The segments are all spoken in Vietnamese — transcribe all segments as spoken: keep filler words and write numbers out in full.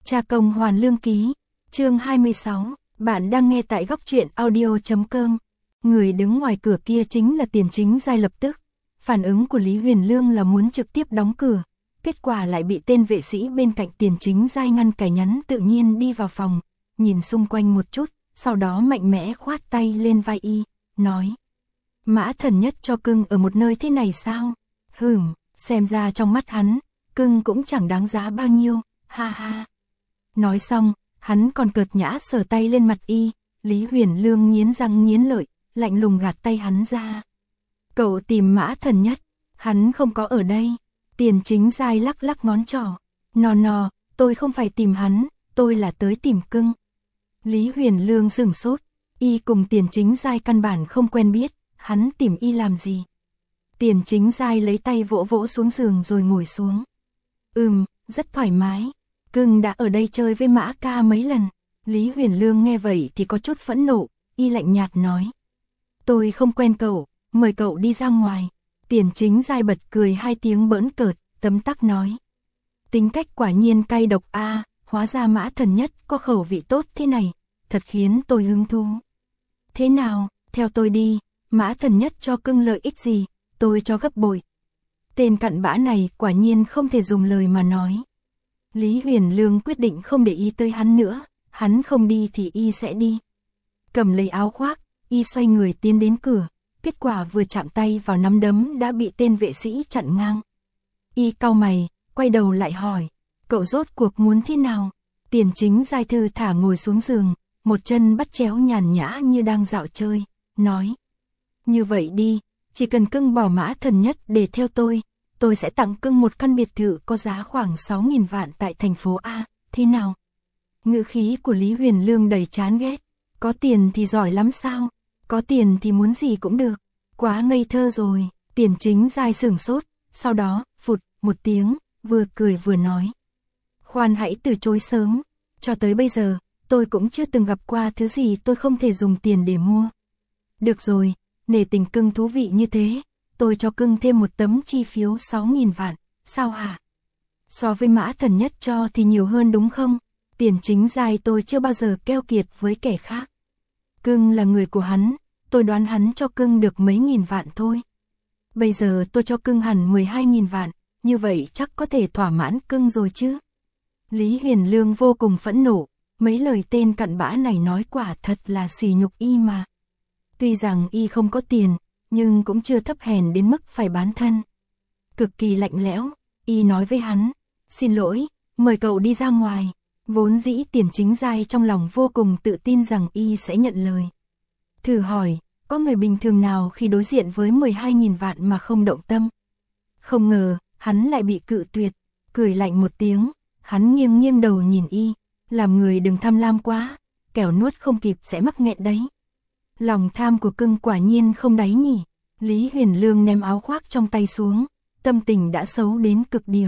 Cha công hoàn lương ký, chương hai mươi sáu, bạn đang nghe tại góc truyện audio.com. Người đứng ngoài cửa kia chính là Tiền Chính Giai. Lập tức, phản ứng của Lý Huyền Lương là muốn trực tiếp đóng cửa, kết quả lại bị tên vệ sĩ bên cạnh Tiền Chính Giai ngăn cản. Nhắn tự nhiên đi vào phòng, nhìn xung quanh một chút, sau đó mạnh mẽ khoát tay lên vai y, nói: Mã Thần Nhất cho cưng ở một nơi thế này sao? Hừm, xem ra trong mắt hắn, cưng cũng chẳng đáng giá bao nhiêu, ha ha. Nói xong, hắn còn cợt nhã sờ tay lên mặt y. Lý Huyền Lương nghiến răng nghiến lợi, lạnh lùng gạt tay hắn ra. Cậu tìm Mã Thần Nhất, hắn không có ở đây. Tiền Chính Giai lắc lắc ngón trỏ. Nò nò, tôi không phải tìm hắn, tôi là tới tìm cưng. Lý Huyền Lương sửng sốt, y cùng Tiền Chính Giai căn bản không quen biết, hắn tìm y làm gì? Tiền Chính Giai lấy tay vỗ vỗ xuống giường rồi ngồi xuống. Ừm, rất thoải mái. Cưng đã ở đây chơi với Mã ca mấy lần. Lý Huyền Lương nghe vậy thì có chút phẫn nộ, y lạnh nhạt nói: Tôi không quen cậu, mời cậu đi ra ngoài. Tiền Chính Giai bật cười hai tiếng bỡn cợt, tấm tắc nói: Tính cách quả nhiên cay độc a, à, hóa ra Mã Thần Nhất có khẩu vị tốt thế này, thật khiến tôi hứng thú. Thế nào, theo tôi đi, Mã Thần Nhất cho cưng lợi ích gì, tôi cho gấp bội. Tên cặn bã này quả nhiên không thể dùng lời mà nói. Lý Huyền Lương quyết định không để ý tới hắn nữa, hắn không đi thì y sẽ đi. Cầm lấy áo khoác, y xoay người tiến đến cửa, kết quả vừa chạm tay vào nắm đấm đã bị tên vệ sĩ chặn ngang. Y cau mày, quay đầu lại hỏi: Cậu rốt cuộc muốn thế nào? Tiền Chính Giai thư thả ngồi xuống giường, một chân bắt chéo nhàn nhã như đang dạo chơi, nói: Như vậy đi, chỉ cần cưng bỏ Mã Thần Nhất để theo tôi, tôi sẽ tặng cưng một căn biệt thự có giá khoảng sáu nghìn vạn tại thành phố A, thế nào? Ngữ khí của Lý Huyền Lương đầy chán ghét. Có tiền thì giỏi lắm sao? Có tiền thì muốn gì cũng được. Quá ngây thơ rồi. Tiền Chính Giai sửng sốt, sau đó, phụt, một tiếng, vừa cười vừa nói: Khoan hãy từ chối sớm. Cho tới bây giờ, tôi cũng chưa từng gặp qua thứ gì tôi không thể dùng tiền để mua. Được rồi, nể tình cưng thú vị như thế, tôi cho cưng thêm một tấm chi phiếu sáu nghìn vạn, sao hả? So với Mã Thần Nhất cho thì nhiều hơn đúng không? Tiền Chính Giai tôi chưa bao giờ keo kiệt với kẻ khác. Cưng là người của hắn, tôi đoán hắn cho cưng được mấy nghìn vạn thôi. Bây giờ tôi cho cưng hẳn mười hai nghìn vạn, như vậy chắc có thể thỏa mãn cưng rồi chứ? Lý Huyền Lương vô cùng phẫn nộ, mấy lời tên cặn bã này nói quả thật là sỉ nhục y mà. Tuy rằng y không có tiền, nhưng cũng chưa thấp hèn đến mức phải bán thân. Cực kỳ lạnh lẽo, y nói với hắn: Xin lỗi, mời cậu đi ra ngoài. Vốn dĩ Tiền Chính Giai trong lòng vô cùng tự tin rằng y sẽ nhận lời. Thử hỏi, có người bình thường nào khi đối diện với mười hai nghìn vạn mà không động tâm? Không ngờ, hắn lại bị cự tuyệt, cười lạnh một tiếng, hắn nghiêng nghiêng đầu nhìn y, làm người đừng tham lam quá, kẻo nuốt không kịp sẽ mắc nghẹn đấy. Lòng tham của cưng quả nhiên không đáy nhỉ. Lý Huyền Lương ném áo khoác trong tay xuống, tâm tình đã xấu đến cực điểm.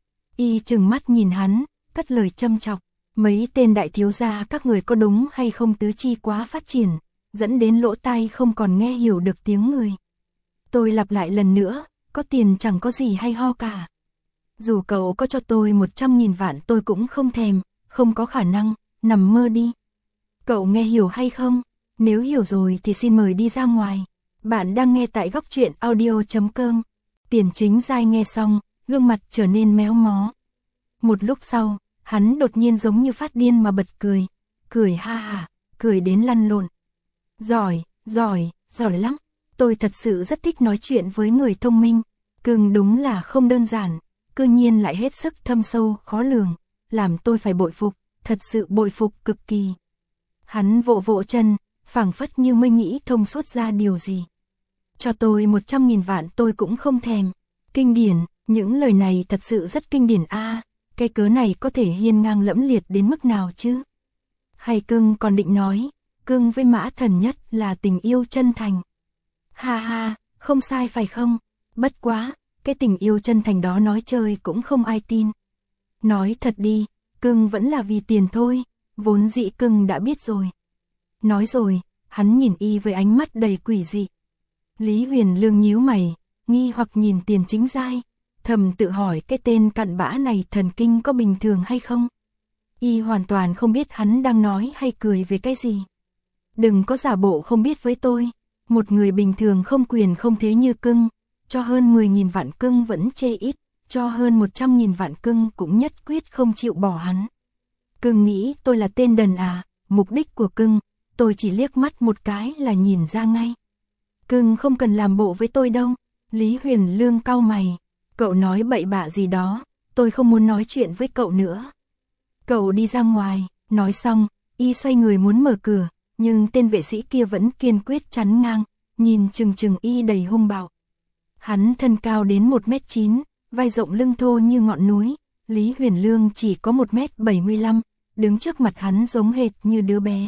Y trừng mắt nhìn hắn, cất lời châm chọc: Mấy tên đại thiếu gia các người có đúng hay không tứ chi quá phát triển, dẫn đến lỗ tai không còn nghe hiểu được tiếng người. Tôi lặp lại lần nữa, có tiền chẳng có gì hay ho cả. Dù cậu có cho tôi một trăm nghìn vạn tôi cũng không thèm, không có khả năng, nằm mơ đi. Cậu nghe hiểu hay không? Nếu hiểu rồi thì xin mời đi ra ngoài. Bạn đang nghe tại góc truyện audio.com. Tiền Chính Giai nghe xong, gương mặt trở nên méo mó. Một lúc sau, hắn đột nhiên giống như phát điên mà bật cười. Cười ha ha, cười đến lăn lộn. Giỏi, giỏi, giỏi lắm. Tôi thật sự rất thích nói chuyện với người thông minh. Cưng đúng là không đơn giản, cư nhiên lại hết sức thâm sâu, khó lường. Làm tôi phải bội phục, thật sự bội phục cực kỳ. Hắn vỗ vỗ chân, phảng phất như mới nghĩ thông suốt ra điều gì. Cho tôi một trăm nghìn vạn tôi cũng không thèm. Kinh điển, những lời này thật sự rất kinh điển a. À, cái cớ này có thể hiên ngang lẫm liệt đến mức nào chứ? Hay cưng còn định nói, cưng với Mã Thần Nhất là tình yêu chân thành? Ha ha, không sai phải không? Bất quá, cái tình yêu chân thành đó nói chơi cũng không ai tin. Nói thật đi, cưng vẫn là vì tiền thôi, vốn dĩ cưng đã biết rồi. Nói rồi, hắn nhìn y với ánh mắt đầy quỷ dị. Lý Huyền Lương nhíu mày, nghi hoặc nhìn Tiền Chính Giai, thầm tự hỏi cái tên cặn bã này thần kinh có bình thường hay không? Y hoàn toàn không biết hắn đang nói hay cười về cái gì. Đừng có giả bộ không biết với tôi. Một người bình thường không quyền không thế như cưng, cho hơn mười nghìn vạn cưng vẫn chê ít, cho hơn một trăm nghìn vạn cưng cũng nhất quyết không chịu bỏ hắn. Cưng nghĩ tôi là tên đần à? Mục đích của cưng, tôi chỉ liếc mắt một cái là nhìn ra ngay. Cưng không cần làm bộ với tôi đâu. Lý Huyền Lương cau mày. Cậu nói bậy bạ gì đó, tôi không muốn nói chuyện với cậu nữa. Cậu đi ra ngoài. Nói xong, Y xoay người muốn mở cửa, nhưng tên vệ sĩ kia vẫn kiên quyết chắn ngang, nhìn chừng chừng Y đầy hung bạo. Hắn thân cao đến một mét chín, vai rộng lưng thô như ngọn núi. Lý Huyền Lương chỉ có một mét bảy mươi lăm, đứng trước mặt hắn giống hệt như đứa bé.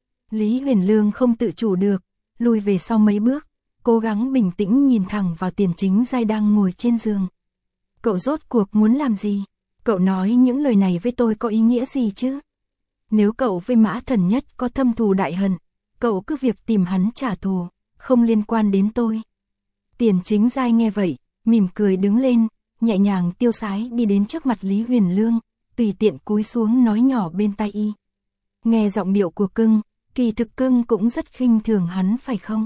Lý Huyền Lương không tự chủ được, lùi về sau mấy bước, cố gắng bình tĩnh nhìn thẳng vào Tiền Chính Giai đang ngồi trên giường. Cậu rốt cuộc muốn làm gì? Cậu nói những lời này với tôi có ý nghĩa gì chứ? Nếu cậu với Mã Thần Nhất có thâm thù đại hận, cậu cứ việc tìm hắn trả thù, không liên quan đến tôi. Tiền Chính Giai nghe vậy, mỉm cười đứng lên, nhẹ nhàng tiêu sái đi đến trước mặt Lý Huyền Lương, tùy tiện cúi xuống nói nhỏ bên tai Y. Nghe giọng điệu của cưng, kỳ thực cưng cũng rất khinh thường hắn phải không?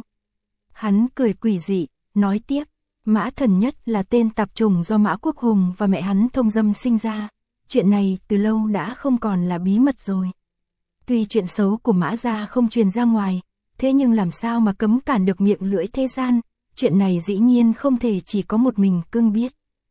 Hắn cười quỷ dị, nói tiếp, Mã Thần Nhất là tên tạp chủng do Mã Quốc Hùng và mẹ hắn thông dâm sinh ra. Chuyện này từ lâu đã không còn là bí mật rồi. Tuy chuyện xấu của Mã gia không truyền ra ngoài, thế nhưng làm sao mà cấm cản được miệng lưỡi thế gian, chuyện này dĩ nhiên không thể chỉ có một mình cưng biết.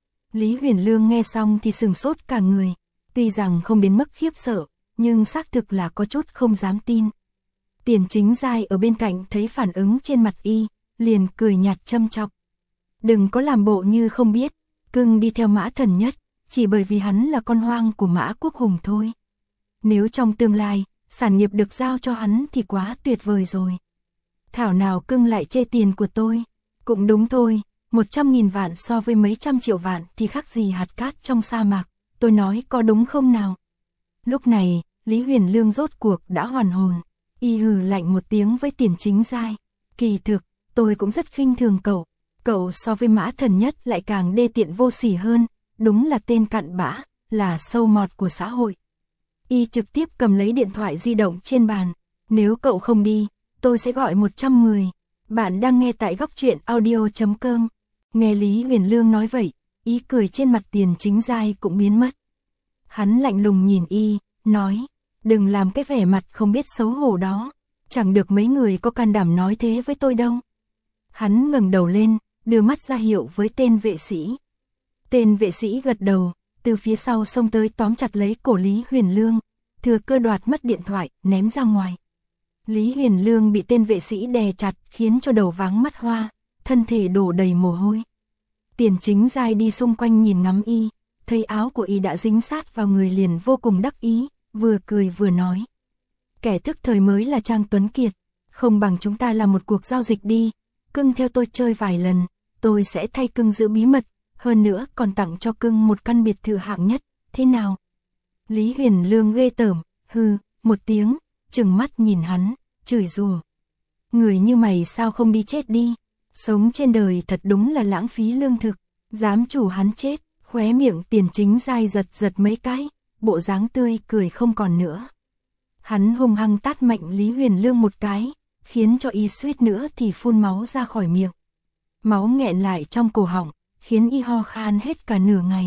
Lý Huyền Lương nghe xong thì sừng sốt cả người, tuy rằng không đến mức khiếp sợ, nhưng xác thực là có chút không dám tin. Tiền Chính Giai ở bên cạnh thấy phản ứng trên mặt Y, liền cười nhạt châm chọc. Đừng có làm bộ như không biết, cưng đi theo Mã Thần Nhất, chỉ bởi vì hắn là con hoang của Mã Quốc Hùng thôi. Nếu trong tương lai, sản nghiệp được giao cho hắn thì quá tuyệt vời rồi. Thảo nào cưng lại chê tiền của tôi. Cũng đúng thôi, một trăm nghìn vạn so với mấy trăm triệu vạn thì khác gì hạt cát trong sa mạc, tôi nói có đúng không nào? Lúc này, Lý Huyền Lương rốt cuộc đã hoàn hồn, Y hừ lạnh một tiếng với Tiền Chính Giai. Kỳ thực, tôi cũng rất khinh thường cậu, cậu so với Mã Thần Nhất lại càng đê tiện vô sỉ hơn, đúng là tên cặn bã, là sâu mọt của xã hội. Y trực tiếp cầm lấy điện thoại di động trên bàn, nếu cậu không đi, tôi sẽ gọi một trăm mười. Bạn đang nghe tại góc truyện audio chấm com. Nghe Lý Huyền Lương nói vậy, ý cười trên mặt Tiền Chính Giai cũng biến mất. Hắn lạnh lùng nhìn Y, nói, đừng làm cái vẻ mặt không biết xấu hổ đó, chẳng được mấy người có can đảm nói thế với tôi đâu. Hắn ngẩng đầu lên, đưa mắt ra hiệu với tên vệ sĩ. Tên vệ sĩ gật đầu, từ phía sau xông tới tóm chặt lấy cổ Lý Huyền Lương, thừa cơ đoạt mất điện thoại, ném ra ngoài. Lý Huyền Lương bị tên vệ sĩ đè chặt khiến cho đầu váng mắt hoa, thân thể đổ đầy mồ hôi. Tiền Chính Giai đi xung quanh nhìn ngắm Y, thấy áo của Y đã dính sát vào người liền vô cùng đắc ý, vừa cười vừa nói. Kẻ thức thời mới là Trang Tuấn Kiệt, không bằng chúng ta làm một cuộc giao dịch đi, cưng theo tôi chơi vài lần, tôi sẽ thay cưng giữ bí mật, hơn nữa còn tặng cho cưng một căn biệt thự hạng nhất, thế nào? Lý Huyền Lương ghê tởm, hừ, một tiếng, trừng mắt nhìn hắn, chửi rủa. Người như mày sao không đi chết đi, sống trên đời thật đúng là lãng phí lương thực, dám chủ hắn chết, khóe miệng Tiền Chính Giai giật giật mấy cái, bộ dáng tươi cười không còn nữa. Hắn hung hăng tát mạnh Lý Huyền Lương một cái, khiến cho Y suýt nữa thì phun máu ra khỏi miệng. Máu nghẹn lại trong cổ họng, khiến Y ho khan hết cả nửa ngày.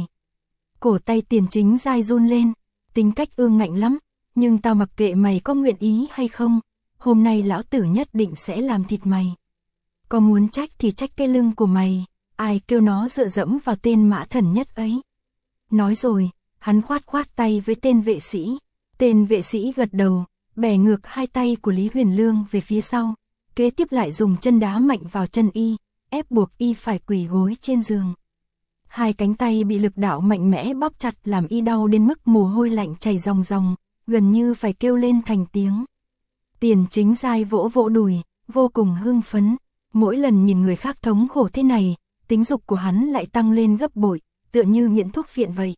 Cổ tay Tiền Chính Giai run lên, tính cách ương ngạnh lắm, nhưng tao mặc kệ mày có nguyện ý hay không, hôm nay lão tử nhất định sẽ làm thịt mày. Có muốn trách thì trách cái lưng của mày, ai kêu nó dựa dẫm vào tên Mã Thần Nhất ấy. Nói rồi, hắn khoát khoát tay với tên vệ sĩ. Tên vệ sĩ gật đầu, bẻ ngược hai tay của Lý Huyền Lương về phía sau, kế tiếp lại dùng chân đá mạnh vào chân Y, ép buộc Y phải quỳ gối trên giường. Hai cánh tay bị lực đạo mạnh mẽ bóp chặt làm Y đau đến mức mồ hôi lạnh chảy ròng ròng, gần như phải kêu lên thành tiếng. Tiền Chính Giai vỗ vỗ đùi, vô cùng hưng phấn, mỗi lần nhìn người khác thống khổ thế này, tính dục của hắn lại tăng lên gấp bội, tựa như nghiện thuốc phiện vậy.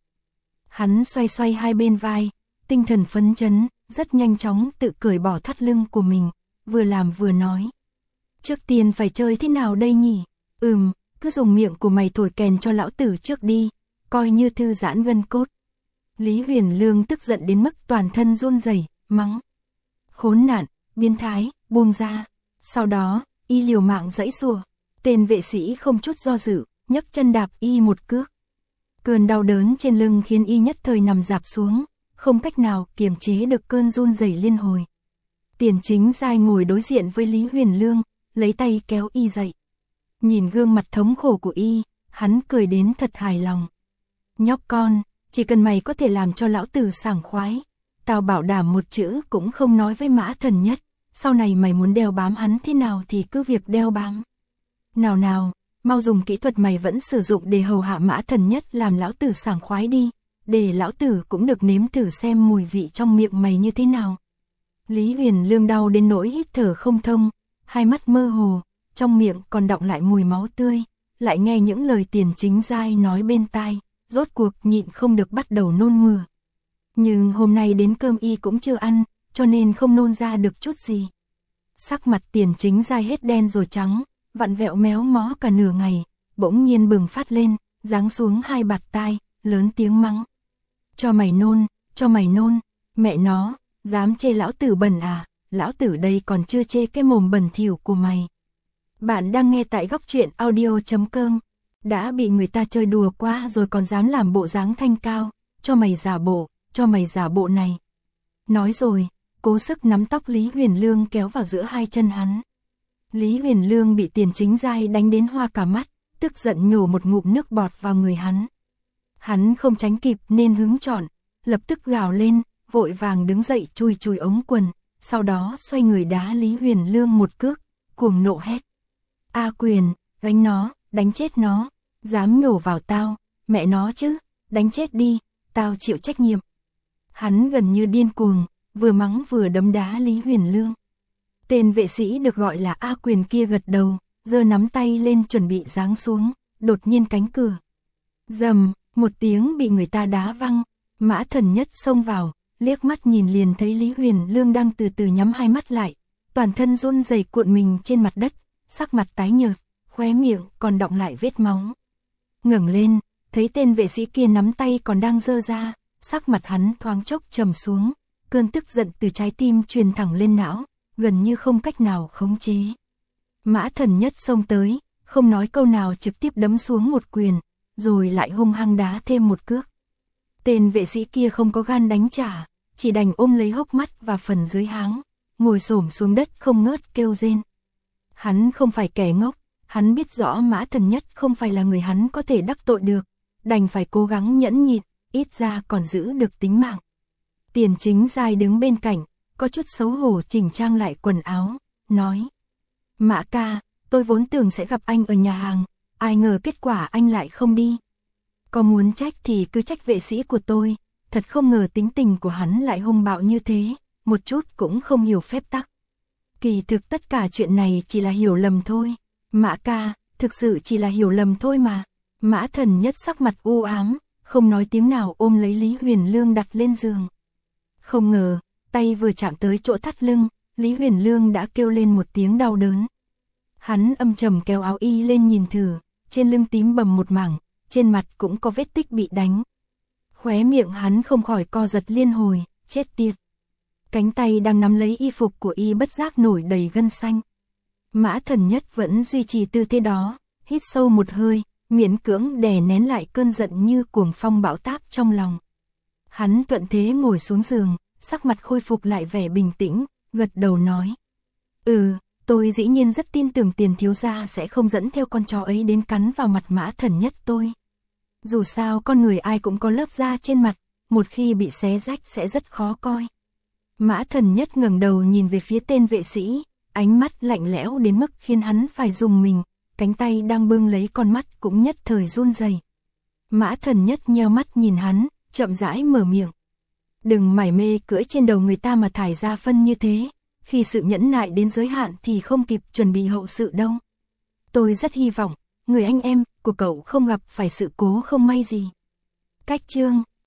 Hắn xoay xoay hai bên vai, tinh thần phấn chấn, rất nhanh chóng tự cởi bỏ thắt lưng của mình, vừa làm vừa nói. Trước tiên phải chơi thế nào đây nhỉ? Ừm, cứ dùng miệng của mày thổi kèn cho lão tử trước đi, coi như thư giãn gân cốt. Lý Huyền Lương tức giận đến mức toàn thân run rẩy, mắng. Khốn nạn, biến thái, buông ra. Sau đó, y liều mạng giãy giụa, tên vệ sĩ không chút do dự, nhấc chân đạp y một cước. Cơn đau đớn trên lưng khiến y nhất thời nằm rạp xuống, không cách nào kiềm chế được cơn run rẩy liên hồi. Tiền Chính Giai ngồi đối diện với Lý Huyền Lương, lấy tay kéo y dậy. Nhìn gương mặt thống khổ của y, hắn cười đến thật hài lòng. Nhóc con, chỉ cần mày có thể làm cho lão tử sảng khoái, tao bảo đảm một chữ cũng không nói với Mã Thần Nhất, sau này mày muốn đeo bám hắn thế nào thì cứ việc đeo bám. Nào nào, mau dùng kỹ thuật mày vẫn sử dụng để hầu hạ Mã Thần Nhất làm lão tử sảng khoái đi, để lão tử cũng được nếm thử xem mùi vị trong miệng mày như thế nào. Lý Huyền Lương đau đến nỗi hít thở không thông, hai mắt mơ hồ, trong miệng còn đọng lại mùi máu tươi, lại nghe những lời Tiền Chính Giai nói bên tai, rốt cuộc nhịn không được bắt đầu nôn mửa. Nhưng hôm nay đến cơm y cũng chưa ăn, cho nên không nôn ra được chút gì. Sắc mặt Tiền Chính Giai hết đen rồi trắng, vặn vẹo méo mó cả nửa ngày, bỗng nhiên bừng phát lên, giáng xuống hai bạt tai, lớn tiếng mắng. Cho mày nôn, cho mày nôn, mẹ nó, dám chê lão tử bẩn à, lão tử đây còn chưa chê cái mồm bẩn thỉu của mày. Bạn đang nghe tại góc truyện audio chấm com. Đã bị người ta chơi đùa quá rồi còn dám làm bộ dáng thanh cao, cho mày giả bộ, cho mày giả bộ này. Nói rồi, cố sức nắm tóc Lý Huyền Lương kéo vào giữa hai chân hắn. Lý Huyền Lương bị Tiền Chính Giai đánh đến hoa cả mắt, tức giận nhổ một ngụm nước bọt vào người hắn. Hắn không tránh kịp nên hứng chọn, lập tức gào lên, vội vàng đứng dậy chùi chùi ống quần, sau đó xoay người đá Lý Huyền Lương một cước, cuồng nộ hét. A Quyền, đánh nó, đánh chết nó, dám nhổ vào tao, mẹ nó chứ, đánh chết đi, tao chịu trách nhiệm. Hắn gần như điên cuồng, vừa mắng vừa đấm đá Lý Huyền Lương. Tên vệ sĩ được gọi là A Quyền kia gật đầu, giơ nắm tay lên chuẩn bị giáng xuống, đột nhiên cánh cửa. Rầm, một tiếng bị người ta đá văng, Mã Thần Nhất xông vào, liếc mắt nhìn liền thấy Lý Huyền Lương đang từ từ nhắm hai mắt lại, toàn thân run rẩy cuộn mình trên mặt đất, sắc mặt tái nhợt, khóe miệng còn đọng lại vết máu. Ngẩng lên, thấy tên vệ sĩ kia nắm tay còn đang giơ ra, sắc mặt hắn thoáng chốc trầm xuống, cơn tức giận từ trái tim truyền thẳng lên não, gần như không cách nào khống chế. Mã Thần Nhất xông tới, không nói câu nào trực tiếp đấm xuống một quyền, rồi lại hung hăng đá thêm một cước. Tên vệ sĩ kia không có gan đánh trả, chỉ đành ôm lấy hốc mắt và phần dưới háng, ngồi xổm xuống đất không ngớt kêu rên. Hắn không phải kẻ ngốc, hắn biết rõ Mã Thần Nhất không phải là người hắn có thể đắc tội được, đành phải cố gắng nhẫn nhịn, ít ra còn giữ được tính mạng. Tiền Chính Giai đứng bên cạnh, có chút xấu hổ chỉnh trang lại quần áo, nói. Mã ca, tôi vốn tưởng sẽ gặp anh ở nhà hàng, ai ngờ kết quả anh lại không đi. Có muốn trách thì cứ trách vệ sĩ của tôi, thật không ngờ tính tình của hắn lại hung bạo như thế, một chút cũng không hiểu phép tắc. Kỳ thực tất cả chuyện này chỉ là hiểu lầm thôi. Mã ca, thực sự chỉ là hiểu lầm thôi mà. Mã Thần Nhất sắc mặt u ám, không nói tiếng nào ôm lấy Lý Huyền Lương đặt lên giường. Không ngờ, tay vừa chạm tới chỗ thắt lưng, Lý Huyền Lương đã kêu lên một tiếng đau đớn. Hắn âm trầm kéo áo y lên nhìn thử, trên lưng tím bầm một mảng, trên mặt cũng có vết tích bị đánh. Khóe miệng hắn không khỏi co giật liên hồi, chết tiệt. Cánh tay đang nắm lấy y phục của y bất giác nổi đầy gân xanh. Mã Thần Nhất vẫn duy trì tư thế đó, hít sâu một hơi, miễn cưỡng đè nén lại cơn giận như cuồng phong bão táp trong lòng. Hắn thuận thế ngồi xuống giường, sắc mặt khôi phục lại vẻ bình tĩnh, gật đầu nói. Ừ, tôi dĩ nhiên rất tin tưởng Tiền thiếu gia sẽ không dẫn theo con chó ấy đến cắn vào mặt Mã Thần Nhất tôi. Dù sao con người ai cũng có lớp da trên mặt, một khi bị xé rách sẽ rất khó coi. Mã Thần Nhất ngẩng đầu nhìn về phía tên vệ sĩ, ánh mắt lạnh lẽo đến mức khiến hắn phải rùng mình, cánh tay đang bưng lấy con mắt cũng nhất thời run rẩy. Mã Thần Nhất nheo mắt nhìn hắn, chậm rãi mở miệng. Đừng mải mê cưỡi trên đầu người ta mà thải ra phân như thế, khi sự nhẫn nại đến giới hạn thì không kịp chuẩn bị hậu sự đâu. Tôi rất hy vọng, người anh em của cậu không gặp phải sự cố không may gì. Cách chương